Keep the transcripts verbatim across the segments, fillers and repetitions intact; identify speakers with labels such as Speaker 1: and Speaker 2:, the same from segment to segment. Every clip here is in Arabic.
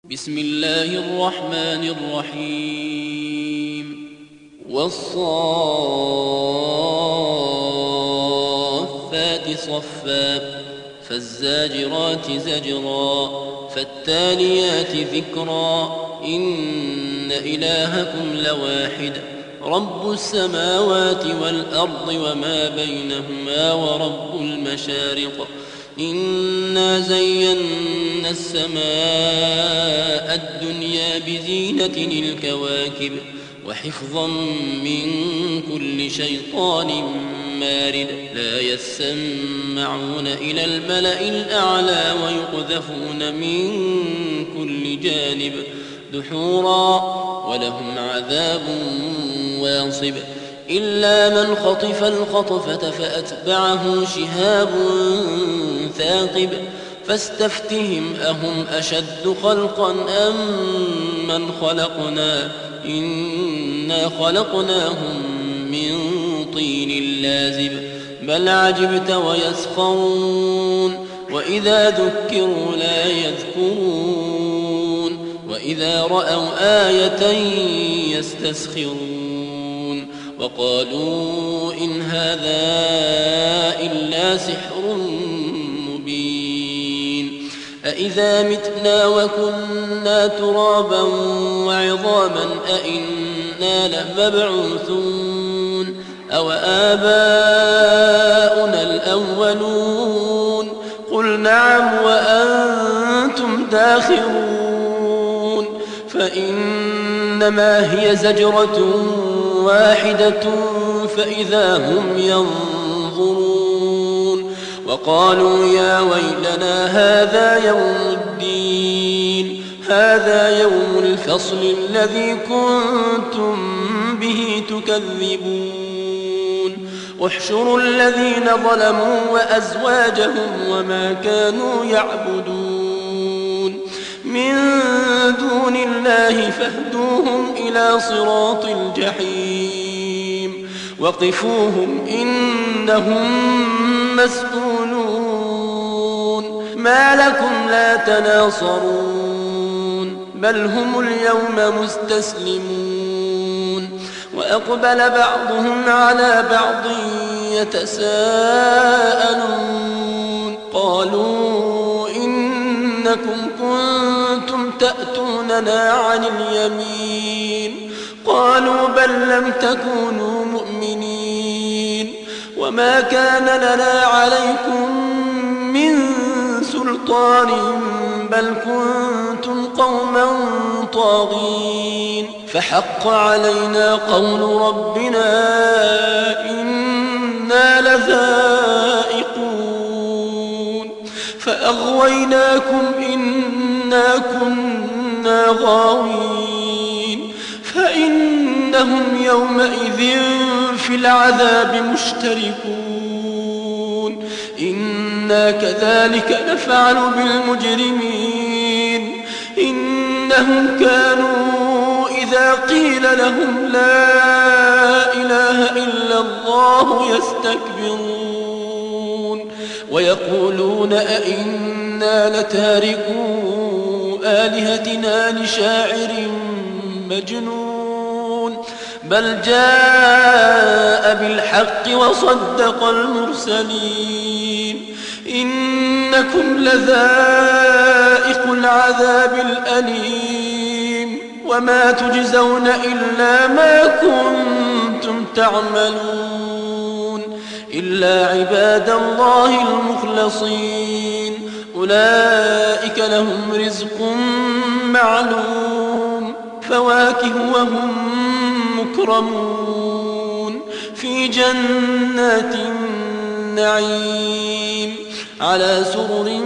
Speaker 1: بسم الله الرحمن الرحيم والصافات صفا فالزاجرات زجرا فالتاليات ذكرا إن إلهكم لواحد رب السماوات والأرض وما بينهما ورب المشارق إنا زينا السماء الدنيا بزينة الكواكب وحفظا من كل شيطان مارد لا يسمعون إلى الملأ الأعلى ويقذفون من كل جانب دحورا ولهم عذاب واصب إلا من خطف الخطفة فأتبعه شهاب ثاقب فاستفتهم أهم أشد خلقا أم من خلقنا إنا خلقناهم من طين لازب بل عجبت ويسخرون وإذا ذكروا لا يذكرون وإذا رأوا آية يستسخرون وقالوا إن هذا إلا سحر مبين أإذا متنا وكنا ترابا وعظاما أإنا لمبعوثون أو آباؤنا الأولون قل نعم وأنتم داخرون فإنما هي زجرة واحدة فإذا هم ينظرون وقالوا يا ويلنا هذا يوم الدين هذا يوم الفصل الذي كنتم به تكذبون احشروا الذين ظلموا وأزواجهم وما كانوا يعبدون من دون الله فاهدوهم إلى صراط الجحيم وقفوهم إنهم مسؤولون ما لكم لا تناصرون بل هم اليوم مستسلمون وأقبل بعضهم على بعض يتساءلون قالوا إنكم كنتم تأتوننا عن اليمين قالوا بل لم تكونوا مؤمنين وما كان لنا عليكم من سلطان بل كنتم قوما طاغين فحق علينا قول ربنا إنا لذائقون فأغويناكم إنا كنا غاوين فإنهم يومئذ في العذاب مشتركون إنا كذلك نفعل بالمجرمين إنهم كانوا إذا قيل لهم لا إله إلا الله يستكبرون ويقولون أئنا لتاركو آلهتنا لشاعر مجنون بل جاء بالحق وصدق المرسلين إنكم لذائق العذاب الأليم وما تجزون إلا ما كنتم تعملون إلا عباد الله المخلصين أولئك لهم رزق معلوم فواكه وهم مكرمون في جنات النعيم على سرر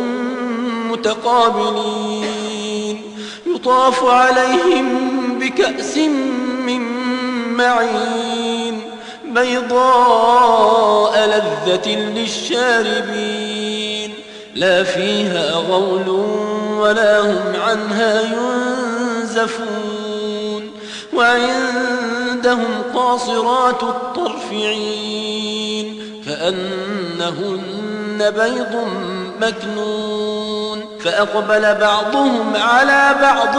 Speaker 1: متقابلين يطاف عليهم بكأس من معين بيضاء لذة للشاربين لا فيها غول ولا هم عنها ينزفون وعندهم قاصرات الطرف عين كأنهن بيض مكنون فأقبل بعضهم على بعض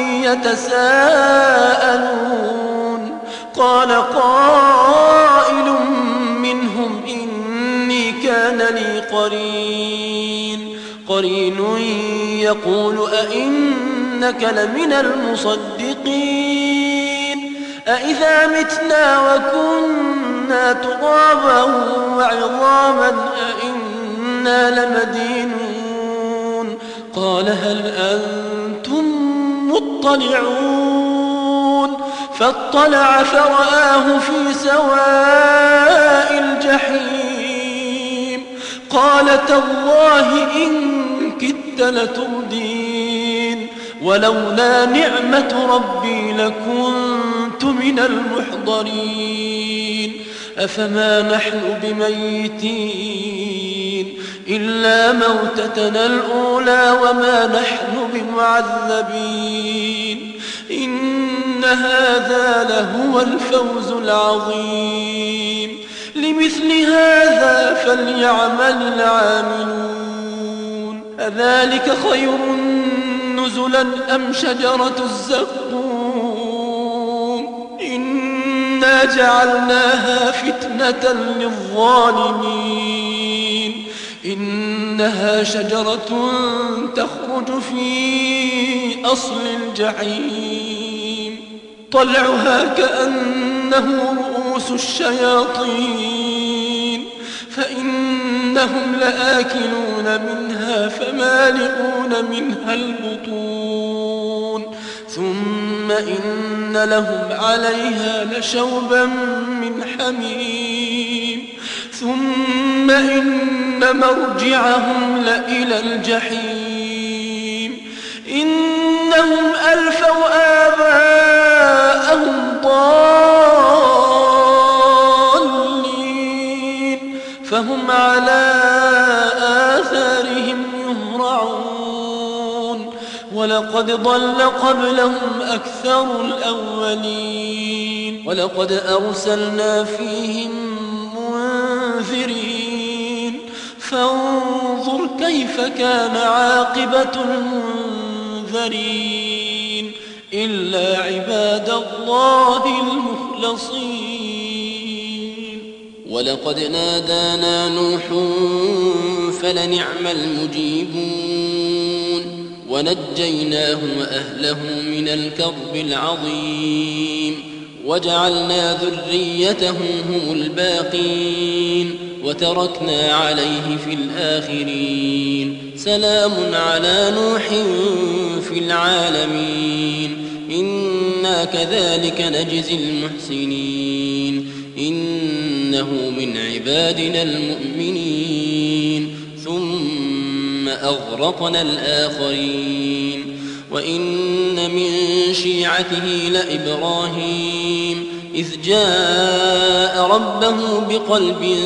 Speaker 1: يتساءلون قال قائل منهم إني كان لي قرين قرين يقول أئنك لمن المصدقين أئذا متنا وكنا ترابا وعظاما أئنا لمدينون قال هل أنتم مطلعون فاطلع فرآه في سواء الجحيم قال تالله إن كدت لتردين ولولا نعمة ربي لكنت من المحضرين أفما نحن بميتين إلا موتتنا الأولى وما نحن بمعذبين إن هذا لهو الفوز العظيم لمثل هذا فليعمل العاملون أذلك خير نزلا أم شجرة الزقوم إنا جعلناها فتنة للظالمين إنها شجرة تخرج في أصل الجحيم طلعها كأنه رؤوس الشياطين فإنهم لآكلون منها فمالئون منها البطون ثم إن لهم عليها لشوبا من حميم ثم إن مرجعهم لإلى الجحيم إنهم ألفوا آباءهم ضالين فهم على آثارهم يهرعون ولقد ضل قبلهم أكثر الأولين ولقد أرسلنا فيهم منذرين فانظر كيف كان عاقبة المنذرين إلا عباد الله المخلصين ولقد نادانا نوح فلنعم المجيبون ونجيناه وأهله من الكرب العظيم وجعلنا ذريته هم الباقين وتركنا عليه في الآخرين سلام على نوح في العالمين إنا كذلك نجزي المحسنين إنه من عبادنا المؤمنين ثم أغرقنا الآخرين وإن من شيعته لإبراهيم إذ جاء ربه بقلب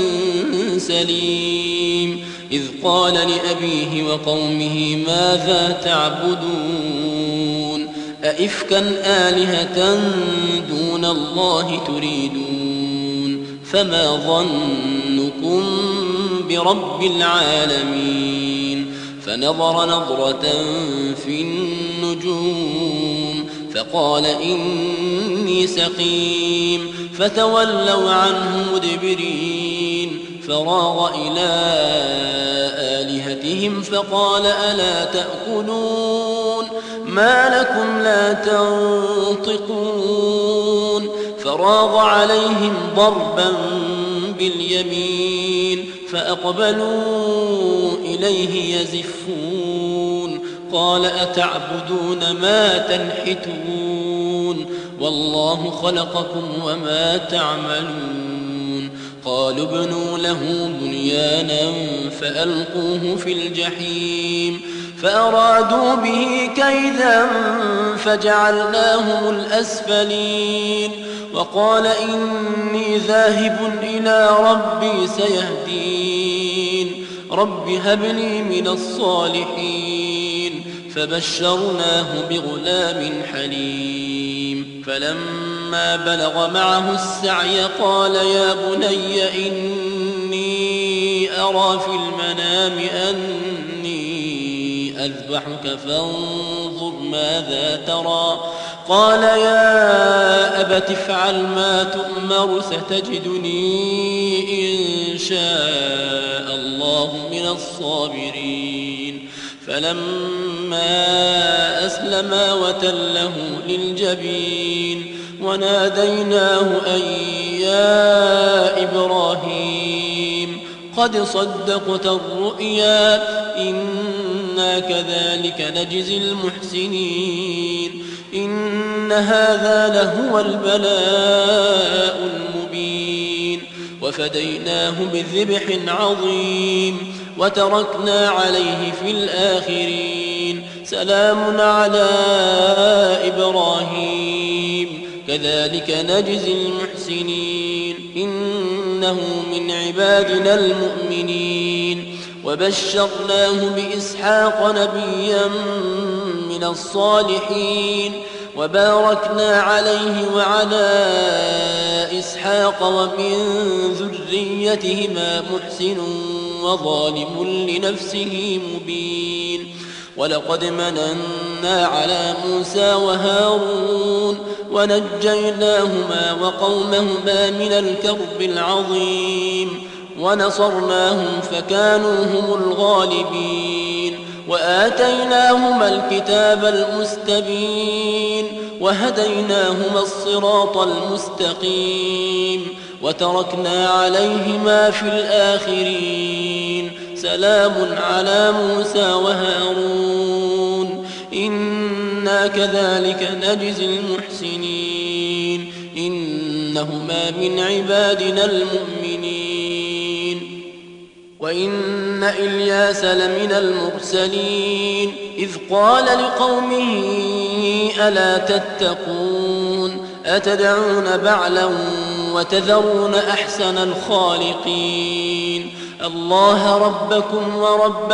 Speaker 1: سليم إذ قال لأبيه وقومه ماذا تعبدون أئفكا آلهة دون الله تريدون فما ظنكم برب العالمين فنظر نظرة في النجوم فقال إني سقيم فتولوا عنه مدبرين فراغ إلى آلهتهم فقال ألا تأكلون ما لكم لا تنطقون فراغ عليهم ضربا باليمين فأقبلوا إليه يزفون قال أتعبدون ما تنحتون والله خلقكم وما تعملون قالوا ابنوا له بنيانا فألقوه في الجحيم فأرادوا به كيدا فجعلناهم الأسفلين وقال إني ذاهب إلى ربي سيهدين رب هب لي من الصالحين فبشرناه بغلام حليم فلما بلغ معه السعي قال يا بني إني أرى في المنام أني أذبحك فانظر ماذا ترى قال يا أبت افعل ما تؤمر ستجدني إن شاء الله من الصابرين فلما أسلما وتله للجبين وناديناه أن يا إبراهيم قد صدقت الرؤيا إنا كذلك نجزي المحسنين إن هذا لهو البلاء المبين وفديناه بذبح عظيم وتركنا عليه في الآخرين سلام على إبراهيم كذلك نجزي المحسنين إنه من عبادنا المؤمنين وبشرناه بإسحاق نبيا من الصالحين وباركنا عليه وعلى إسحاق ومن ذريتهما محسن وظالم لنفسه مبين ولقد مننا على موسى وهارون ونجيناهما وقومهما من الكرب العظيم ونصرناهم فكانوا هم الغالبين وآتيناهما الكتاب المستبين وهديناهما الصراط المستقيم وتركنا عليهما في الآخرين سلام على موسى وهارون إنا كذلك نجزي المحسنين إنهما من عبادنا المؤمنين وإن إلياس لمن المرسلين إذ قال لقومه ألا تتقون أتدعون بعلا وتذرون أحسن الخالقين الله ربكم ورب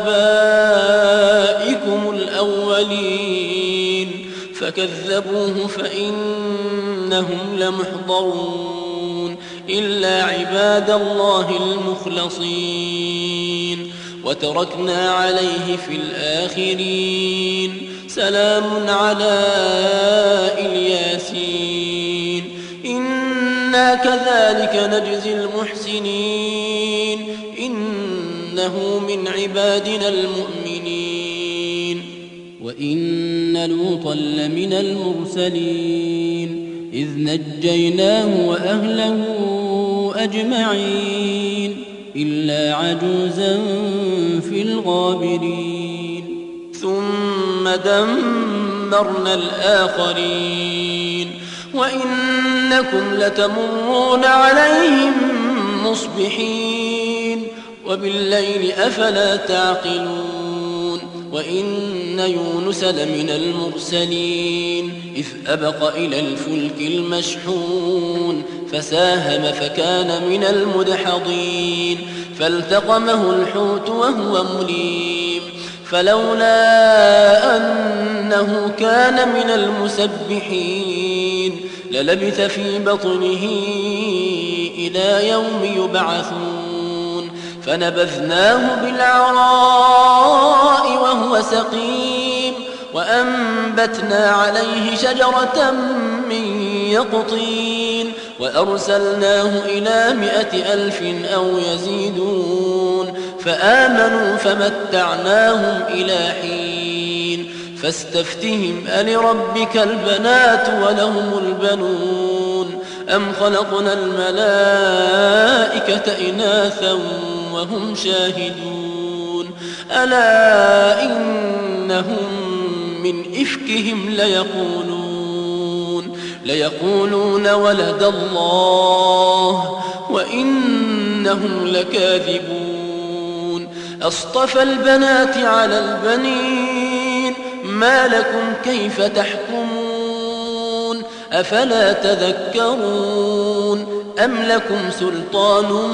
Speaker 1: آبائكم الأولين فكذبوه فإنهم لمحضرون إلا عباد الله المخلصين وتركنا عليه في الآخرين سلام على الياسين إنا كذلك نجزي المحسنين إنه من عبادنا المؤمنين
Speaker 2: وإن لوطا لمن المرسلين إذ نجيناه وأهله أجمعين إلا عجوزا في الغابرين
Speaker 1: ثم دمرنا الآخرين وإنكم لتمرون عليهم مصبحين وبالليل أفلا تعقلون وإن يونس لمن المرسلين إذ أبق إلى الفلك المشحون فساهم فكان من المدحضين فالتقمه الحوت وهو مليم فلولا أنه كان من المسبحين للبث في بطنه إلى يوم يبعثون فنبذناه بالعراء وهو سقيم وأنبتنا عليه شجرة من يقطين وأرسلناه إلى مائة ألف أو يزيدون فآمنوا فمتعناهم إلى حين فاستفتهم ألربك البنات ولهم البنون أم خلقنا الملائكة إناثا وهم شاهدون ألا إنهم من إفكهم ليقولون ليقولون ولد الله وإنهم لكاذبون أصطفى البنات على البنين ما لكم كيف تحكمون أفلا تذكرون أم لكم سلطان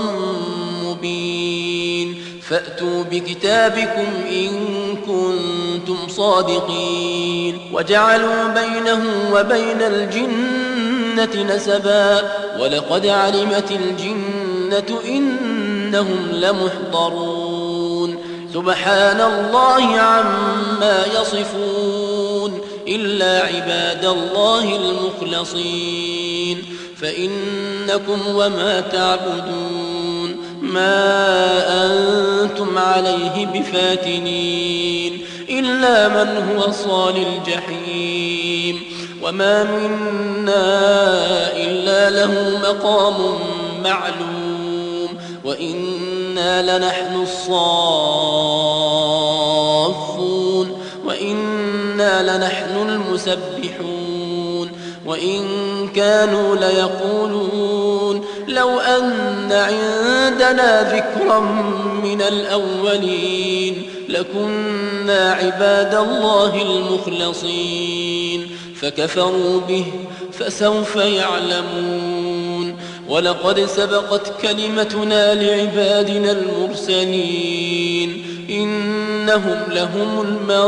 Speaker 1: مبين فأتوا بكتابكم إن كنتم صادقين وجعلوا بينه وبين الجنة نسبا ولقد علمت الجنة إنهم لمحضرون سبحان الله عما يصفون إلا عباد الله المخلصين فإنكم وما تعبدون ما أنتم عليه بفاتنين إلا من هو صال الجحيم وما منا إلا له مقام معلوم وإنا لنحن الصافون وإنا لنحن المسبحون وإن كانوا ليقولون لو أن عندنا ذكرا من الأولين لكنا عباد الله المخلصين فكفروا به فسوف يعلمون ولقد سبقت كلمتنا لعبادنا المرسلين إنهم لهم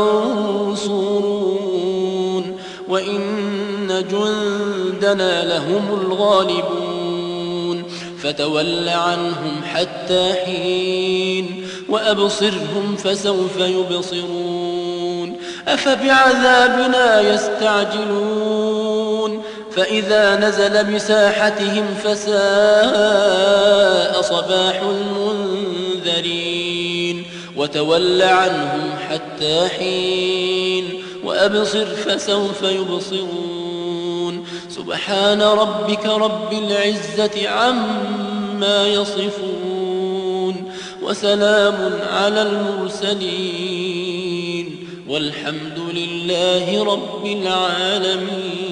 Speaker 1: المنصورون وإن جندنا لهم الغالبون فتول عنهم حتى حين وأبصرهم فسوف يبصرون أفبعذابنا يستعجلون فإذا نزل بساحتهم فساء صباح المنذرين وتول عنهم حتى حين وأبصر فسوف يبصرون سبحان ربك رب العزة عما يصفون وسلام على المرسلين والحمد لله رب العالمين.